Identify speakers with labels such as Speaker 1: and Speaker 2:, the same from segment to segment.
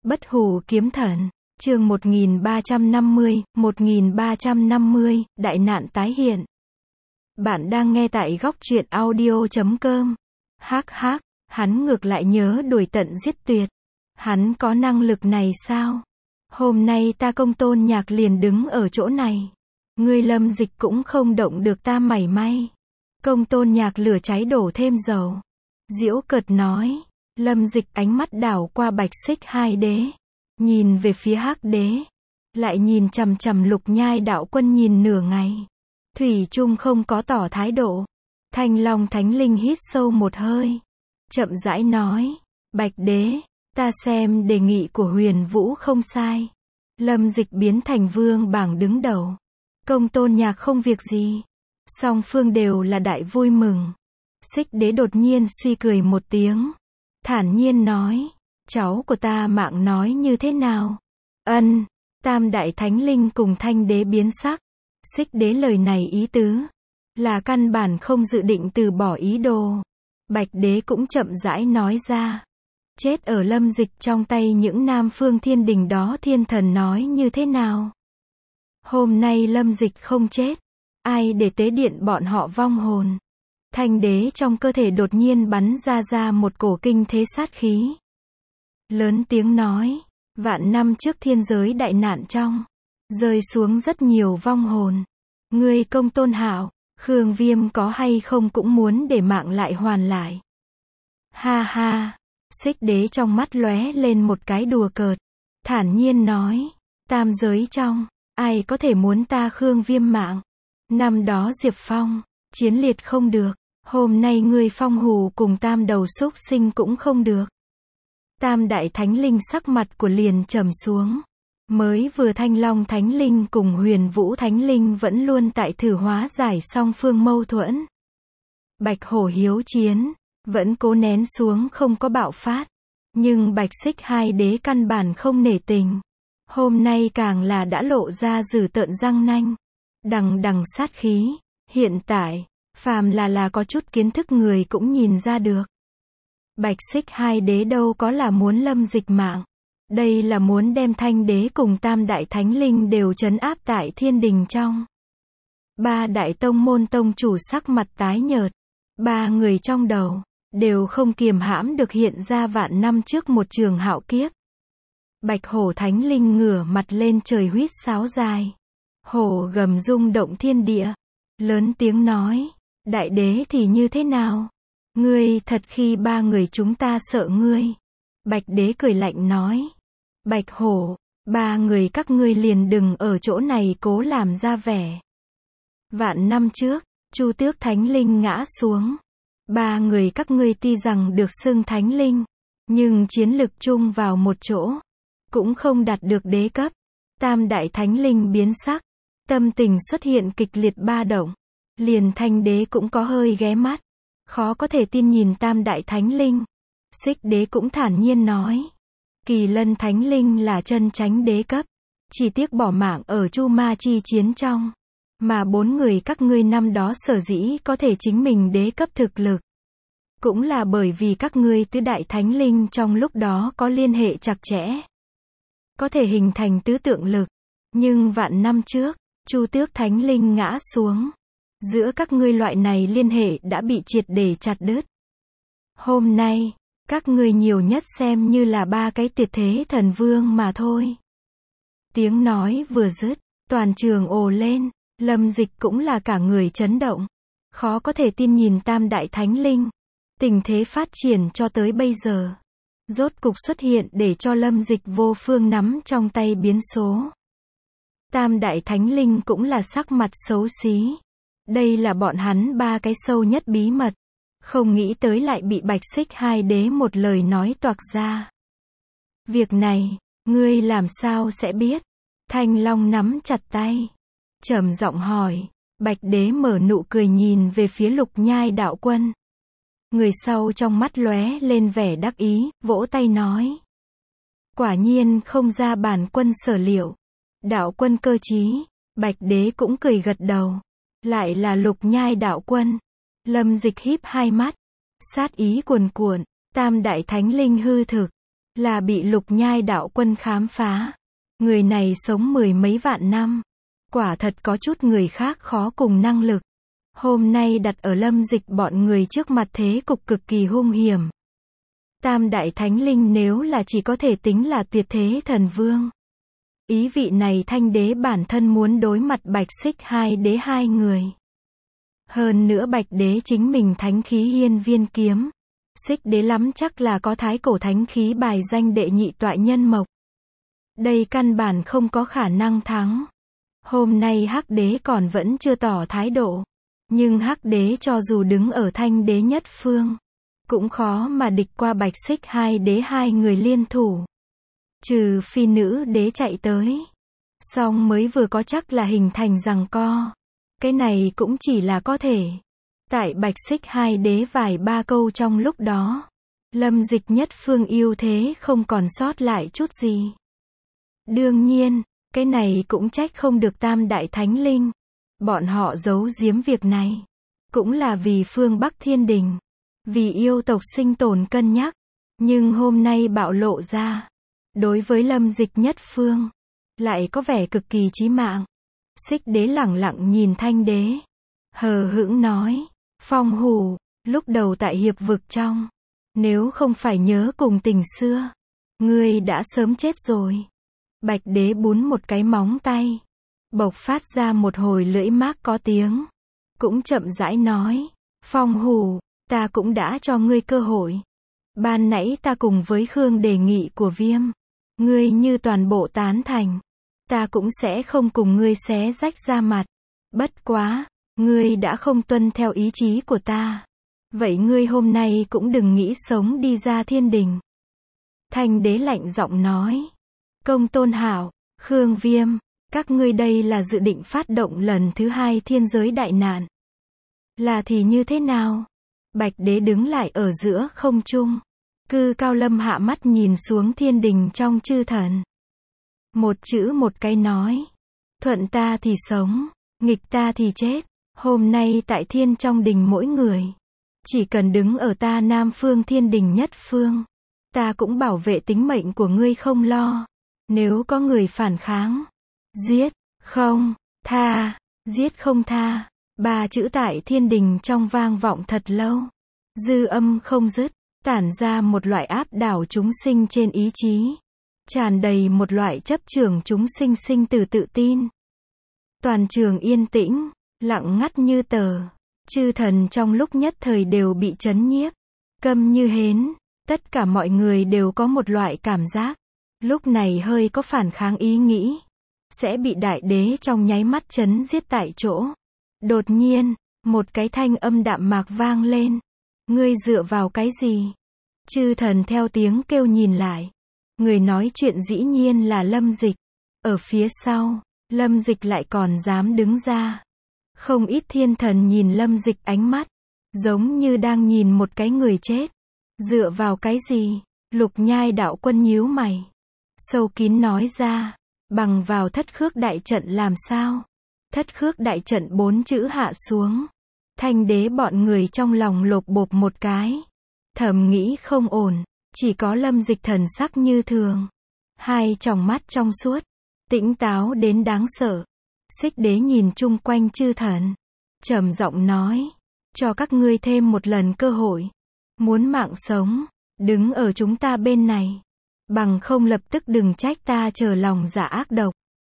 Speaker 1: Bất hủ kiếm thần, chương 1350, đại nạn tái hiện. Bạn đang nghe tại góc truyện audio.com. Hắc hắc, hắn ngược lại nhớ đuổi tận giết tuyệt. Hắn có năng lực này sao? Hôm nay ta Công Tôn Nhạc liền đứng ở chỗ này. Ngươi Lâm Dịch cũng không động được ta mảy may. Công Tôn Nhạc lửa cháy đổ thêm dầu. Giễu cợt nói. Lâm Dịch ánh mắt đảo qua Bạch Xích hai đế. Nhìn về phía Hắc đế. Lại nhìn chằm chằm Lục Nhai đạo quân nhìn nửa ngày. Thủy chung không có tỏ thái độ. Thanh Long Thánh Linh hít sâu một hơi. Chậm rãi nói. Bạch đế, ta xem đề nghị của Huyền Vũ không sai. Lâm Dịch biến thành vương bảng đứng đầu. Công Tôn Nhạc không việc gì. Song phương đều là đại vui mừng. Xích đế đột nhiên suy cười một tiếng. Thản nhiên nói. Cháu của ta mạng nói như thế nào? Ân. Tam đại thánh linh cùng Thanh đế biến sắc. Xích đế lời này ý tứ là căn bản không dự định từ bỏ ý đồ. Bạch đế cũng chậm rãi nói ra. Chết ở Lâm Dịch trong tay những Nam Phương Thiên Đình đó thiên thần nói như thế nào? Hôm nay Lâm Dịch không chết. Ai để tế điện bọn họ vong hồn? Thanh đế trong cơ thể đột nhiên bắn ra một cổ kinh thế sát khí. Lớn tiếng nói. Vạn năm trước thiên giới đại nạn trong. Rơi xuống rất nhiều vong hồn. Ngươi Công Tôn Hạo, Khương Viêm có hay không cũng muốn để mạng lại hoàn lại. Ha ha. Xích đế trong mắt lóe lên một cái đùa cợt. Thản nhiên nói. Tam giới trong, ai có thể muốn ta Khương Viêm mạng? Năm đó Diệp Phong, chiến liệt không được. Hôm nay ngươi Phong Hù cùng tam đầu súc sinh cũng không được. Tam đại thánh linh sắc mặt của liền trầm xuống. Mới vừa Thanh Long Thánh Linh cùng Huyền Vũ Thánh Linh vẫn luôn tại thử hóa giải song phương mâu thuẫn. Bạch Hổ hiếu chiến, vẫn cố nén xuống không có bạo phát. Nhưng Bạch Xích hai đế căn bản không nể tình. Hôm nay càng là đã lộ ra dữ tợn răng nanh. Đằng đằng sát khí. Hiện tại, phàm là có chút kiến thức người cũng nhìn ra được. Bạch Xích hai đế đâu có là muốn Lâm Dịch mạng. Đây là muốn đem Thanh đế cùng Tam đại thánh linh đều trấn áp tại thiên đình trong. Ba đại tông môn tông chủ sắc mặt tái nhợt. Ba người trong đầu đều không kiềm hãm được hiện ra vạn năm trước một trường hạo kiếp. Bạch Hổ Thánh Linh ngửa mặt lên trời huýt sáo dài. Hổ gầm rung động thiên địa. Lớn tiếng nói. Đại đế thì như thế nào? Ngươi thật khi ba người chúng ta sợ ngươi. Bạch đế cười lạnh nói. Bạch Hổ, ba người các ngươi liền đừng ở chỗ này cố làm ra vẻ. Vạn năm trước, Chu Tước Thánh Linh ngã xuống. Ba người các ngươi tuy rằng được xưng Thánh Linh, nhưng chiến lực chung vào một chỗ, cũng không đạt được đế cấp. Tam đại Thánh Linh biến sắc, tâm tình xuất hiện kịch liệt ba động. Liền Thanh đế cũng có hơi ghé mắt, khó có thể tin nhìn Tam đại Thánh Linh. Xích đế cũng thản nhiên nói. Kỳ Lân Thánh Linh là chân chánh đế cấp. Chỉ tiếc bỏ mạng ở Chu Ma chi chiến trong. Mà bốn người các ngươi năm đó sở dĩ có thể chính mình đế cấp thực lực. Cũng là bởi vì các ngươi tứ đại thánh linh trong lúc đó có liên hệ chặt chẽ. Có thể hình thành tứ tượng lực. Nhưng vạn năm trước, Chu Tước Thánh Linh ngã xuống. Giữa các ngươi loại này liên hệ đã bị triệt để chặt đứt. Hôm nay, các ngươi nhiều nhất xem như là ba cái tuyệt thế thần vương mà thôi. Tiếng nói vừa dứt, toàn trường ồ lên. Lâm Dịch cũng là cả người chấn động. Khó có thể tin nhìn Tam đại thánh linh. Tình thế phát triển cho tới bây giờ. Rốt cục xuất hiện để cho Lâm Dịch vô phương nắm trong tay biến số. Tam đại thánh linh cũng là sắc mặt xấu xí. Đây là bọn hắn ba cái sâu nhất bí mật. Không nghĩ tới lại bị Bạch Xích hai đế một lời nói toạc ra. Việc này, ngươi làm sao sẽ biết? Thanh Long nắm chặt tay. Trầm giọng hỏi. Bạch đế mở nụ cười nhìn về phía Lục Nhai đạo quân. Người sau trong mắt lóe lên vẻ đắc ý, vỗ tay nói. Quả nhiên không ra bản quân sở liệu. Đạo quân cơ trí. Bạch đế cũng cười gật đầu. Lại là Lục Nhai đạo quân. Lâm Dịch híp hai mắt. Sát ý cuồn cuộn. Tam đại thánh linh hư thực. là bị Lục Nhai đạo quân khám phá. Người này sống mười mấy vạn năm. Quả thật có chút người khác khó cùng năng lực. Hôm nay đặt ở Lâm Dịch bọn người trước mặt thế cục cực kỳ hung hiểm. Tam đại thánh linh nếu là chỉ có thể tính là tuyệt thế thần vương. Ý vị này Thanh đế bản thân muốn đối mặt Bạch Xích hai đế hai người. Hơn nữa Bạch đế chính mình thánh khí hiên viên kiếm. Xích đế lắm chắc là có thái cổ thánh khí bài danh đệ nhị toại nhân mộc. Đây căn bản không có khả năng thắng. Hôm nay Hắc đế còn vẫn chưa tỏ thái độ. Nhưng Hắc đế cho dù đứng ở Thanh đế nhất phương, cũng khó mà địch qua Bạch Xích hai đế hai người liên thủ. Trừ phi nữ đế chạy tới. Song mới vừa có chắc là hình thành giằng co. Cái này cũng chỉ là có thể. Tại Bạch Xích hai đế vài ba câu trong lúc đó, Lâm Dịch nhất phương ưu thế không còn sót lại chút gì. Đương nhiên, cái này cũng trách không được tam đại thánh linh. Bọn họ giấu giếm việc này. Cũng là vì phương Bắc Thiên Đình. Vì yêu tộc sinh tồn cân nhắc. Nhưng hôm nay bạo lộ ra. Đối với Lâm Dịch nhất phương, lại có vẻ cực kỳ chí mạng. Xích đế lẳng lặng nhìn Thanh đế. Hờ hững nói. Phong hủ, lúc đầu tại hiệp vực trong. Nếu không phải nhớ cùng tình xưa, ngươi đã sớm chết rồi. Bạch đế bún một cái móng tay. Bộc phát ra một hồi lưỡi mác có tiếng. Cũng chậm rãi nói. Phong hủ, ta cũng đã cho ngươi cơ hội. Ban nãy ta cùng với Khương đề nghị của Viêm. Ngươi như toàn bộ tán thành. Ta cũng sẽ không cùng ngươi xé rách ra mặt. Bất quá, ngươi đã không tuân theo ý chí của ta. Vậy ngươi hôm nay cũng đừng nghĩ sống đi ra thiên đình. Thanh đế lạnh giọng nói. Công Tôn Hảo, Khương Viêm, các ngươi đây là dự định phát động lần thứ hai thiên giới đại nạn. Là thì như thế nào? Bạch đế đứng lại ở giữa không trung. Cư Cao Lâm hạ mắt nhìn xuống thiên đình trong chư thần. Một chữ một cái nói. Thuận ta thì sống, nghịch ta thì chết. Hôm nay tại thiên trong đình mỗi người. Chỉ cần đứng ở ta Nam Phương Thiên Đình nhất phương. Ta cũng bảo vệ tính mệnh của ngươi không lo. Nếu có người phản kháng. Giết, không, tha, giết không tha. Ba chữ tại thiên đình trong vang vọng thật lâu. Dư âm không dứt. Tản ra một loại áp đảo chúng sinh trên ý chí. Tràn đầy một loại chấp chưởng chúng sinh sinh tử tự tin. Toàn trường yên tĩnh, lặng ngắt như tờ. Chư thần trong lúc nhất thời đều bị chấn nhiếp. Câm như hến. Tất cả mọi người đều có một loại cảm giác. Lúc này hơi có phản kháng ý nghĩ. Sẽ bị đại đế trong nháy mắt chấn giết tại chỗ. Đột nhiên, một cái thanh âm đạm mạc vang lên. Ngươi dựa vào cái gì? Chư thần theo tiếng kêu nhìn lại. Người nói chuyện dĩ nhiên là Lâm Dịch. Ở phía sau, Lâm Dịch lại còn dám đứng ra. Không ít thiên thần nhìn Lâm Dịch ánh mắt. Giống như đang nhìn một cái người chết. Dựa vào cái gì? Lục Nhai đạo quân nhíu mày. Sâu kín nói ra. Bằng vào thất khước đại trận làm sao? Thất khước đại trận 4 chữ hạ xuống. Thanh đế bọn người trong lòng lột bột một cái. Thầm nghĩ không ổn. Chỉ có Lâm Dịch thần sắc như thường. Hai tròng mắt trong suốt. Tĩnh táo đến đáng sợ. Xích đế nhìn chung quanh chư thần. Trầm giọng nói. Cho các ngươi thêm một lần cơ hội. Muốn mạng sống. Đứng ở chúng ta bên này. Bằng không lập tức đừng trách ta trở lòng dạ ác độc.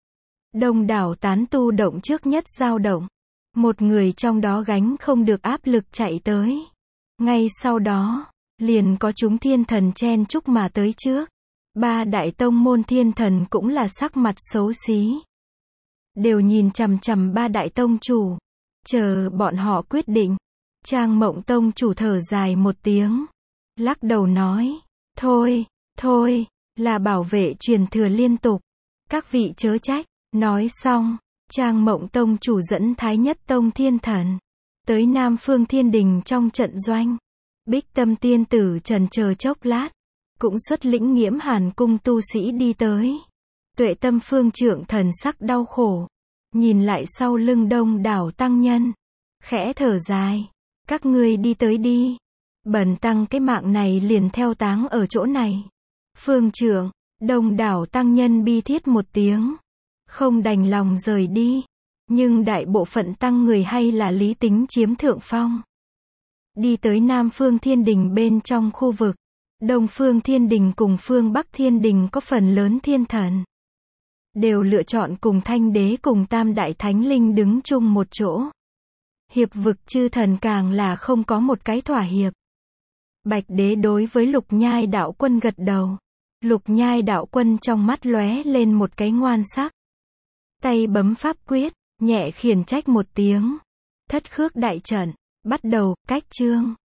Speaker 1: Đông đảo tán tu động trước nhất dao động. Một người trong đó gánh không được áp lực chạy tới. Ngay sau đó, liền có chúng thiên thần chen chúc mà tới trước. Ba đại tông môn thiên thần cũng là sắc mặt xấu xí. Đều nhìn chằm chằm ba đại tông chủ. Chờ bọn họ quyết định. Trang Mộng tông chủ thở dài một tiếng. Lắc đầu nói. Thôi, là bảo vệ truyền thừa liên tục. Các vị chớ trách. Nói xong, Trang Mộng tông chủ dẫn Thái Nhất tông thiên thần. Tới Nam Phương Thiên Đình trong trận doanh. Bích Tâm tiên tử trần chờ chốc lát. Cũng xuất lĩnh Nghiễm Hàn cung tu sĩ đi tới. Tuệ Tâm phương trượng thần sắc đau khổ. Nhìn lại sau lưng đông đảo tăng nhân. Khẽ thở dài. Các ngươi đi tới đi. Bần tăng cái mạng này liền theo táng ở chỗ này. Phương trưởng, đông đảo tăng nhân bi thiết một tiếng. Không đành lòng rời đi. Nhưng đại bộ phận tăng người hay là lý tính chiếm thượng phong. Đi tới Nam Phương Thiên Đình bên trong khu vực. Đông Phương Thiên Đình cùng Phương Bắc Thiên Đình có phần lớn thiên thần. Đều lựa chọn cùng Thanh Đế cùng Tam Đại Thánh Linh đứng chung một chỗ. Hiệp vực chư thần càng là không có một cái thỏa hiệp. Bạch Đế đối với Lục Nhai đạo quân gật đầu. Lục Nhai đạo quân trong mắt lóe lên một cái ngoan sắc. Tay bấm pháp quyết, nhẹ khiển trách một tiếng. Thất khước đại trận, bắt đầu, cách chương.